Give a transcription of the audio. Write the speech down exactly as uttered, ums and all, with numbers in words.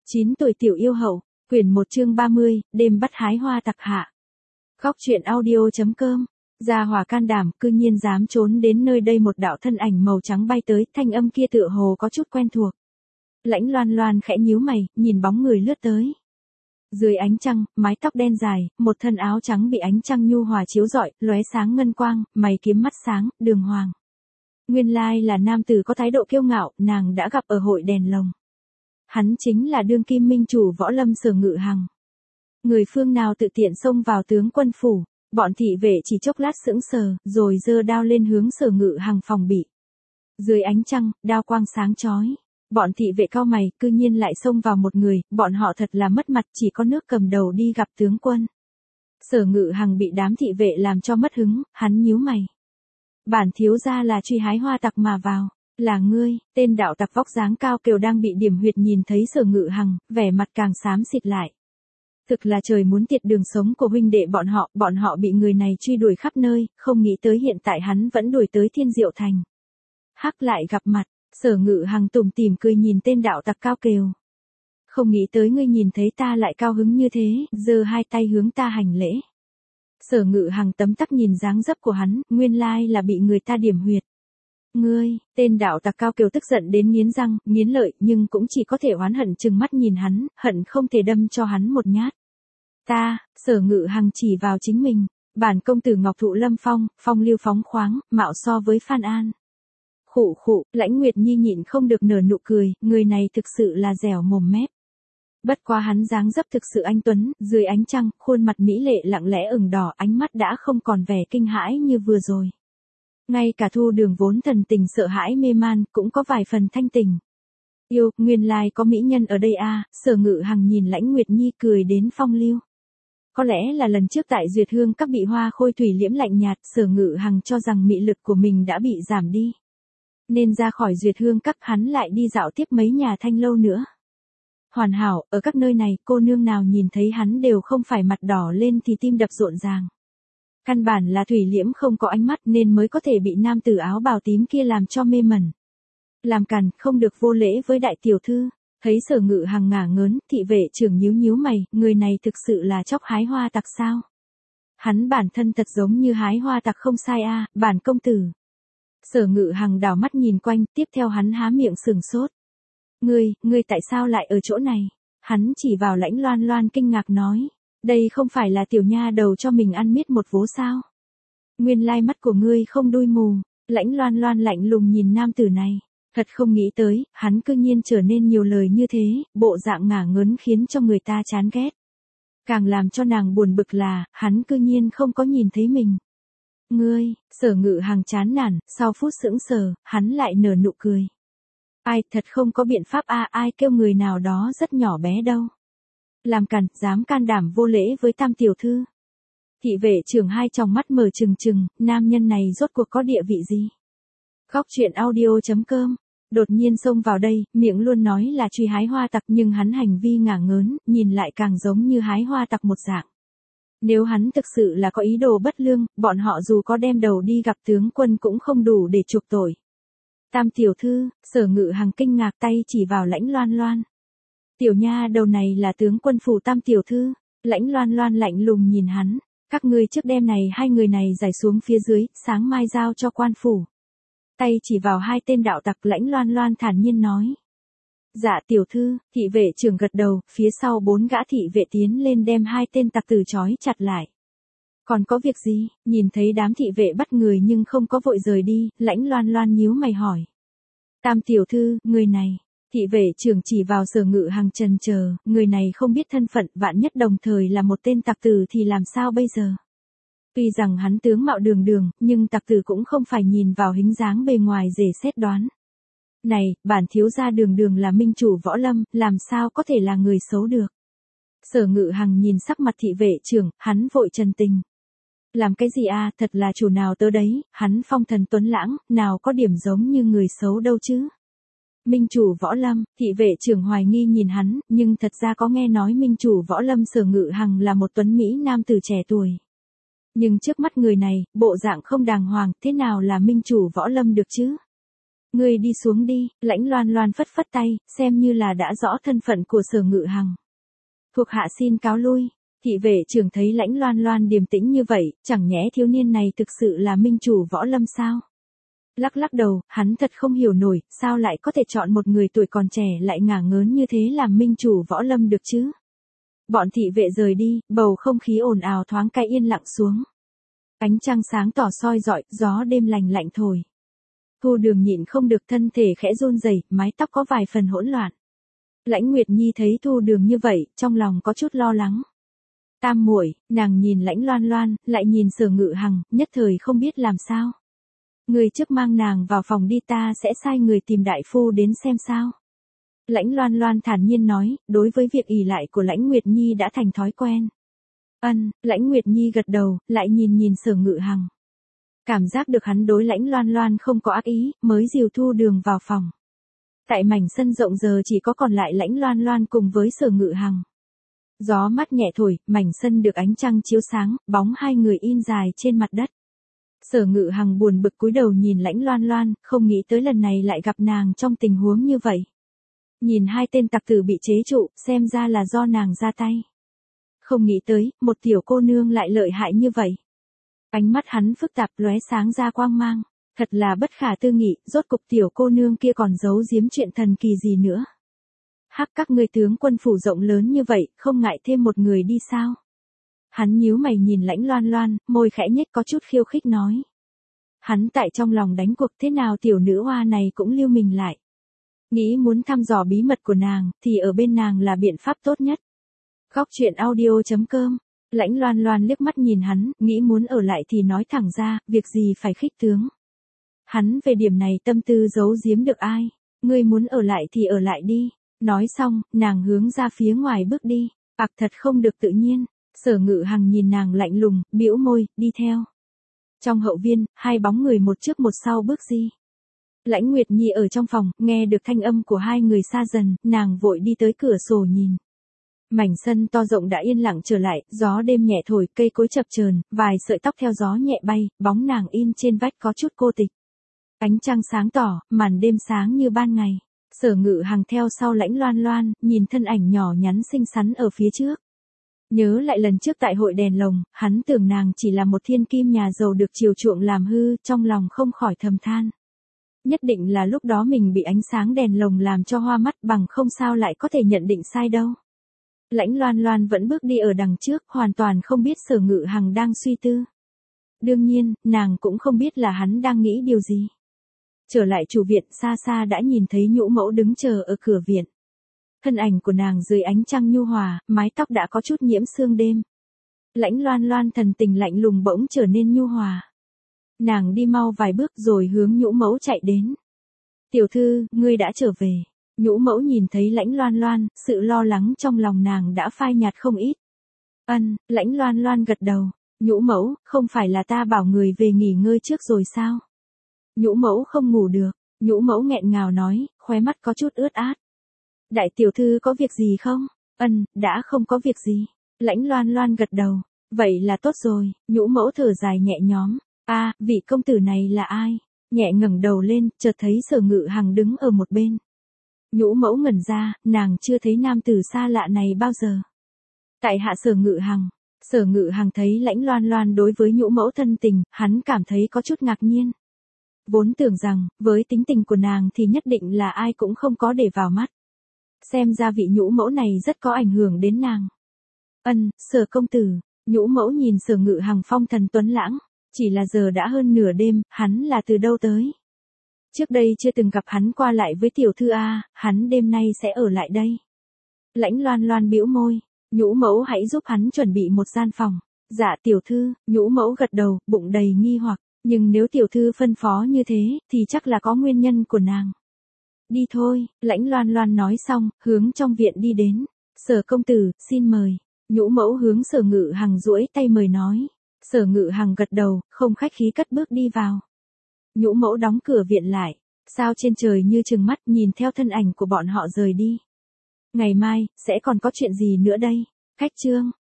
chín tuổi tiểu yêu hậu, quyển một chương ba mươi, đêm bắt hái hoa tặc hạ. Góc truyện audio.com, Gia Hòa can đảm, cư nhiên dám trốn đến nơi đây. Một đạo thân ảnh màu trắng bay tới, thanh âm kia tựa hồ có chút quen thuộc. Lãnh Loan Loan khẽ nhíu mày, nhìn bóng người lướt tới. Dưới ánh trăng, mái tóc đen dài, một thân áo trắng bị ánh trăng nhu hòa chiếu rọi, lóe sáng ngân quang, mày kiếm mắt sáng, đường hoàng. Nguyên lai là nam tử có thái độ kiêu ngạo, nàng đã gặp ở hội đèn lồng. Hắn chính là đương kim minh chủ võ lâm Sở Ngự Hằng. Người phương nào tự tiện xông vào tướng quân phủ, bọn thị vệ chỉ chốc lát sững sờ, rồi giơ đao lên hướng Sở Ngự Hằng phòng bị. Dưới ánh trăng, đao quang sáng chói. Bọn thị vệ cau mày, cư nhiên lại xông vào một người, bọn họ thật là mất mặt, chỉ có nước cầm đầu đi gặp tướng quân. Sở Ngự Hằng bị đám thị vệ làm cho mất hứng, hắn nhíu mày. Bản thiếu gia là truy hái hoa tặc mà vào. Là ngươi, tên đạo tặc vóc dáng cao kiều đang bị điểm huyệt nhìn thấy Sở Ngự Hằng, vẻ mặt càng xám xịt lại. Thực là trời muốn tiệt đường sống của huynh đệ bọn họ, bọn họ bị người này truy đuổi khắp nơi, không nghĩ tới hiện tại hắn vẫn đuổi tới Thiên Diệu Thành. Hắc lại gặp mặt, Sở Ngự Hằng tủm tỉm cười nhìn tên đạo tặc cao kiều. Không nghĩ tới ngươi nhìn thấy ta lại cao hứng như thế, giơ hai tay hướng ta hành lễ. Sở Ngự Hằng tấm tắc nhìn dáng dấp của hắn, nguyên lai là bị người ta điểm huyệt. Ngươi, tên đạo tặc cao kiều tức giận đến nghiến răng, nghiến lợi, nhưng cũng chỉ có thể oán hận trừng mắt nhìn hắn, hận không thể đâm cho hắn một nhát. Ta, Sở Ngự Hằng chỉ vào chính mình, bản công tử Ngọc Thụ Lâm Phong, phong lưu phóng khoáng, mạo so với Phan An. Khụ khụ, Lãnh Nguyệt Nhi nhịn không được nở nụ cười, người này thực sự là dẻo mồm mép. Bất quá hắn dáng dấp thực sự anh tuấn, dưới ánh trăng, khuôn mặt mỹ lệ lặng lẽ ửng đỏ, ánh mắt đã không còn vẻ kinh hãi như vừa rồi. Ngay cả Thu Đường vốn thần tình sợ hãi mê man, cũng có vài phần thanh tình. Yêu, nguyên lai có mỹ nhân ở đây à, Sở Ngự Hằng nhìn Lãnh Nguyệt Nhi cười đến phong lưu. Có lẽ là lần trước tại Duyệt Hương các bị Hoa Khôi thủy liễm lạnh nhạt, Sở Ngự Hằng cho rằng mị lực của mình đã bị giảm đi. Nên ra khỏi Duyệt Hương các hắn lại đi dạo tiếp mấy nhà thanh lâu nữa. Hoàn hảo, ở các nơi này, cô nương nào nhìn thấy hắn đều không phải mặt đỏ lên thì tim đập rộn ràng. Căn bản là thủy liễm không có ánh mắt nên mới có thể bị nam tử áo bào tím kia làm cho mê mẩn. Làm càn, không được vô lễ với đại tiểu thư. Thấy Sở Ngự Hằng ngả ngớn, thị vệ trưởng nhíu nhíu mày, người này thực sự là chóc hái hoa tặc sao? Hắn bản thân thật giống như hái hoa tặc không sai a, à, bản công tử. Sở Ngự Hằng đảo mắt nhìn quanh, tiếp theo hắn há miệng sừng sốt. Ngươi, ngươi tại sao lại ở chỗ này? Hắn chỉ vào Lãnh Loan Loan kinh ngạc nói. Đây không phải là tiểu nha đầu cho mình ăn miết một vố sao? Nguyên lai mắt của ngươi không đuôi mù. Lãnh Loan Loan lạnh lùng nhìn nam tử này. Thật không nghĩ tới, hắn cư nhiên trở nên nhiều lời như thế, bộ dạng ngả ngớn khiến cho người ta chán ghét. Càng làm cho nàng buồn bực là, hắn cư nhiên không có nhìn thấy mình. Ngươi, Sở Ngự Hằng chán nản, sau phút sững sờ, hắn lại nở nụ cười. Ai, thật không có biện pháp a, à, ai kêu người nào đó rất nhỏ bé đâu. Làm càn, dám can đảm vô lễ với tam tiểu thư. Thị vệ trưởng hai tròng mắt mở trừng trừng, nam nhân này rốt cuộc có địa vị gì? Góc truyện audio.com, đột nhiên xông vào đây, miệng luôn nói là truy hái hoa tặc nhưng hắn hành vi ngả ngớn, nhìn lại càng giống như hái hoa tặc một dạng. Nếu hắn thực sự là có ý đồ bất lương, bọn họ dù có đem đầu đi gặp tướng quân cũng không đủ để chuộc tội. Tam tiểu thư, Sở Ngự Hằng kinh ngạc tay chỉ vào Lãnh Loan Loan. Tiểu nha đầu này là tướng quân phủ tam tiểu thư. Lãnh Loan Loan lạnh lùng nhìn hắn. Các ngươi trước đêm này hai người này giải xuống phía dưới, sáng mai giao cho quan phủ. Tay chỉ vào hai tên đạo tặc, Lãnh Loan Loan thản nhiên nói. Dạ tiểu thư, thị vệ trưởng gật đầu, phía sau bốn gã thị vệ tiến lên đem hai tên tặc tử trói chặt lại. Còn có việc gì? Nhìn thấy đám thị vệ bắt người nhưng không có vội rời đi, Lãnh Loan Loan nhíu mày hỏi. Tam tiểu thư, người này. Thị vệ trưởng chỉ vào Sở Ngự Hằng trần chờ, người này không biết thân phận, vạn nhất đồng thời là một tên tặc tử thì làm sao bây giờ? Tuy rằng hắn tướng mạo đường đường, nhưng tặc tử cũng không phải nhìn vào hình dáng bề ngoài dễ xét đoán. Này, bản thiếu gia đường đường là minh chủ võ lâm, làm sao có thể là người xấu được? Sở Ngự Hằng nhìn sắc mặt thị vệ trưởng, hắn vội trần tình. Làm cái gì à, thật là chủ nào tớ đấy, hắn phong thần tuấn lãng, nào có điểm giống như người xấu đâu chứ? Minh chủ võ lâm, thị vệ trưởng hoài nghi nhìn hắn, nhưng thật ra có nghe nói minh chủ võ lâm Sở Ngự Hằng là một tuấn mỹ nam tử trẻ tuổi. Nhưng trước mắt người này, bộ dạng không đàng hoàng, thế nào là minh chủ võ lâm được chứ? Ngươi đi xuống đi, Lãnh Loan Loan phất phất tay, xem như là đã rõ thân phận của Sở Ngự Hằng. Thuộc hạ xin cáo lui. Thị vệ trưởng thấy Lãnh Loan Loan điềm tĩnh như vậy, chẳng nhẽ thiếu niên này thực sự là minh chủ võ lâm sao? Lắc lắc đầu, hắn thật không hiểu nổi, sao lại có thể chọn một người tuổi còn trẻ lại ngả ngớn như thế làm minh chủ võ lâm được chứ? Bọn thị vệ rời đi, bầu không khí ồn ào thoáng cái yên lặng xuống. Ánh trăng sáng tỏ soi rọi, gió đêm lành lạnh thổi. Thu Đường nhịn không được, thân thể khẽ run rẩy, mái tóc có vài phần hỗn loạn. Lãnh Nguyệt Nhi thấy Thu Đường như vậy, trong lòng có chút lo lắng. Tam muội, nàng nhìn Lãnh Loan Loan, lại nhìn Sở Ngự Hằng, nhất thời không biết làm sao. Người trước mang nàng vào phòng đi, ta sẽ sai người tìm đại phu đến xem sao. Lãnh Loan Loan thản nhiên nói, đối với việc ỷ lại của Lãnh Nguyệt Nhi đã thành thói quen. Ân, Lãnh Nguyệt Nhi gật đầu, lại nhìn nhìn Sở Ngự Hằng. Cảm giác được hắn đối Lãnh Loan Loan không có ác ý, mới dìu Thu Đường vào phòng. Tại mảnh sân rộng giờ chỉ có còn lại Lãnh Loan Loan cùng với Sở Ngự Hằng. Gió mát nhẹ thổi, mảnh sân được ánh trăng chiếu sáng, bóng hai người in dài trên mặt đất. Sở Ngự Hằng buồn bực cúi đầu nhìn Lãnh Loan Loan, không nghĩ tới lần này lại gặp nàng trong tình huống như vậy. Nhìn hai tên tặc tử bị chế trụ, xem ra là do nàng ra tay. Không nghĩ tới, một tiểu cô nương lại lợi hại như vậy. Ánh mắt hắn phức tạp lóe sáng ra quang mang, thật là bất khả tư nghị, rốt cục tiểu cô nương kia còn giấu giếm chuyện thần kỳ gì nữa. Hắc, các ngươi tướng quân phủ rộng lớn như vậy, không ngại thêm một người đi sao? Hắn nhíu mày nhìn Lãnh Loan Loan, môi khẽ nhếch có chút khiêu khích nói. Hắn tại trong lòng đánh cuộc, thế nào tiểu nữ hoa này cũng lưu mình lại. Nghĩ muốn thăm dò bí mật của nàng, thì ở bên nàng là biện pháp tốt nhất. Góc truyện audio chấm com. Lãnh Loan Loan liếc mắt nhìn hắn, nghĩ muốn ở lại thì nói thẳng ra, việc gì phải khích tướng. Hắn về điểm này tâm tư giấu giếm được ai, ngươi muốn ở lại thì ở lại đi. Nói xong, nàng hướng ra phía ngoài bước đi, ặc thật không được tự nhiên. Sở Ngự Hằng nhìn nàng lạnh lùng, bĩu môi, đi theo. Trong hậu viên, hai bóng người một trước một sau bước đi. Lãnh Nguyệt Nhi ở trong phòng, nghe được thanh âm của hai người xa dần, nàng vội đi tới cửa sổ nhìn. Mảnh sân to rộng đã yên lặng trở lại, gió đêm nhẹ thổi, cây cối chập chờn, vài sợi tóc theo gió nhẹ bay, bóng nàng in trên vách có chút cô tịch. Ánh trăng sáng tỏ, màn đêm sáng như ban ngày. Sở Ngự Hằng theo sau Lãnh Loan Loan, nhìn thân ảnh nhỏ nhắn xinh xắn ở phía trước. Nhớ lại lần trước tại hội đèn lồng, hắn tưởng nàng chỉ là một thiên kim nhà giàu được chiều chuộng làm hư, trong lòng không khỏi thầm than. Nhất định là lúc đó mình bị ánh sáng đèn lồng làm cho hoa mắt, bằng không sao lại có thể nhận định sai đâu. Lãnh Loan Loan vẫn bước đi ở đằng trước, hoàn toàn không biết Sở Ngự Hằng đang suy tư. Đương nhiên, nàng cũng không biết là hắn đang nghĩ điều gì. Trở lại chủ viện, xa xa đã nhìn thấy Nhũ Mẫu đứng chờ ở cửa viện. Thân ảnh của nàng dưới ánh trăng nhu hòa, mái tóc đã có chút nhiễm sương đêm. Lãnh Loan Loan thần tình lạnh lùng bỗng trở nên nhu hòa. Nàng đi mau vài bước rồi hướng Nhũ Mẫu chạy đến. Tiểu thư, ngươi đã trở về. Nhũ Mẫu nhìn thấy Lãnh Loan Loan, sự lo lắng trong lòng nàng đã phai nhạt không ít. Ân, Lãnh Loan Loan gật đầu. Nhũ Mẫu, không phải là ta bảo người về nghỉ ngơi trước rồi sao? Nhũ Mẫu không ngủ được. Nhũ Mẫu nghẹn ngào nói, khóe mắt có chút ướt át. Đại tiểu thư có việc gì không? Ân, đã không có việc gì. Lãnh Loan Loan gật đầu. Vậy là tốt rồi. Nhũ Mẫu thở dài nhẹ nhõm. A, à, vị công tử này là ai? Nhẹ ngẩng đầu lên, chợt thấy Sở Ngự Hằng đứng ở một bên. Nhũ Mẫu ngẩn ra, nàng chưa thấy nam tử xa lạ này bao giờ. Tại hạ Sở Ngự Hằng. Sở Ngự Hằng thấy Lãnh Loan Loan đối với Nhũ Mẫu thân tình, hắn cảm thấy có chút ngạc nhiên. Vốn tưởng rằng, với tính tình của nàng thì nhất định là ai cũng không có để vào mắt. Xem ra vị Nhũ Mẫu này rất có ảnh hưởng đến nàng. Ân, Sở công tử. Nhũ Mẫu nhìn Sở Ngự Hằng phong thần tuấn lãng. Chỉ là giờ đã hơn nửa đêm, hắn là từ đâu tới? Trước đây chưa từng gặp hắn qua lại với tiểu thư A, hắn đêm nay sẽ ở lại đây. Lãnh Loan Loan bĩu môi. Nhũ Mẫu hãy giúp hắn chuẩn bị một gian phòng. Dạ tiểu thư. Nhũ Mẫu gật đầu, bụng đầy nghi hoặc. Nhưng nếu tiểu thư phân phó như thế, thì chắc là có nguyên nhân của nàng. Đi thôi, Lãnh Loan Loan nói xong, hướng trong viện đi đến. Sở công tử, xin mời. Nhũ Mẫu hướng Sở Ngự Hằng duỗi tay mời nói. Sở Ngự Hằng gật đầu, không khách khí cất bước đi vào. Nhũ Mẫu đóng cửa viện lại. Sao trên trời như trừng mắt nhìn theo thân ảnh của bọn họ rời đi. Ngày mai, sẽ còn có chuyện gì nữa đây? Khách trương.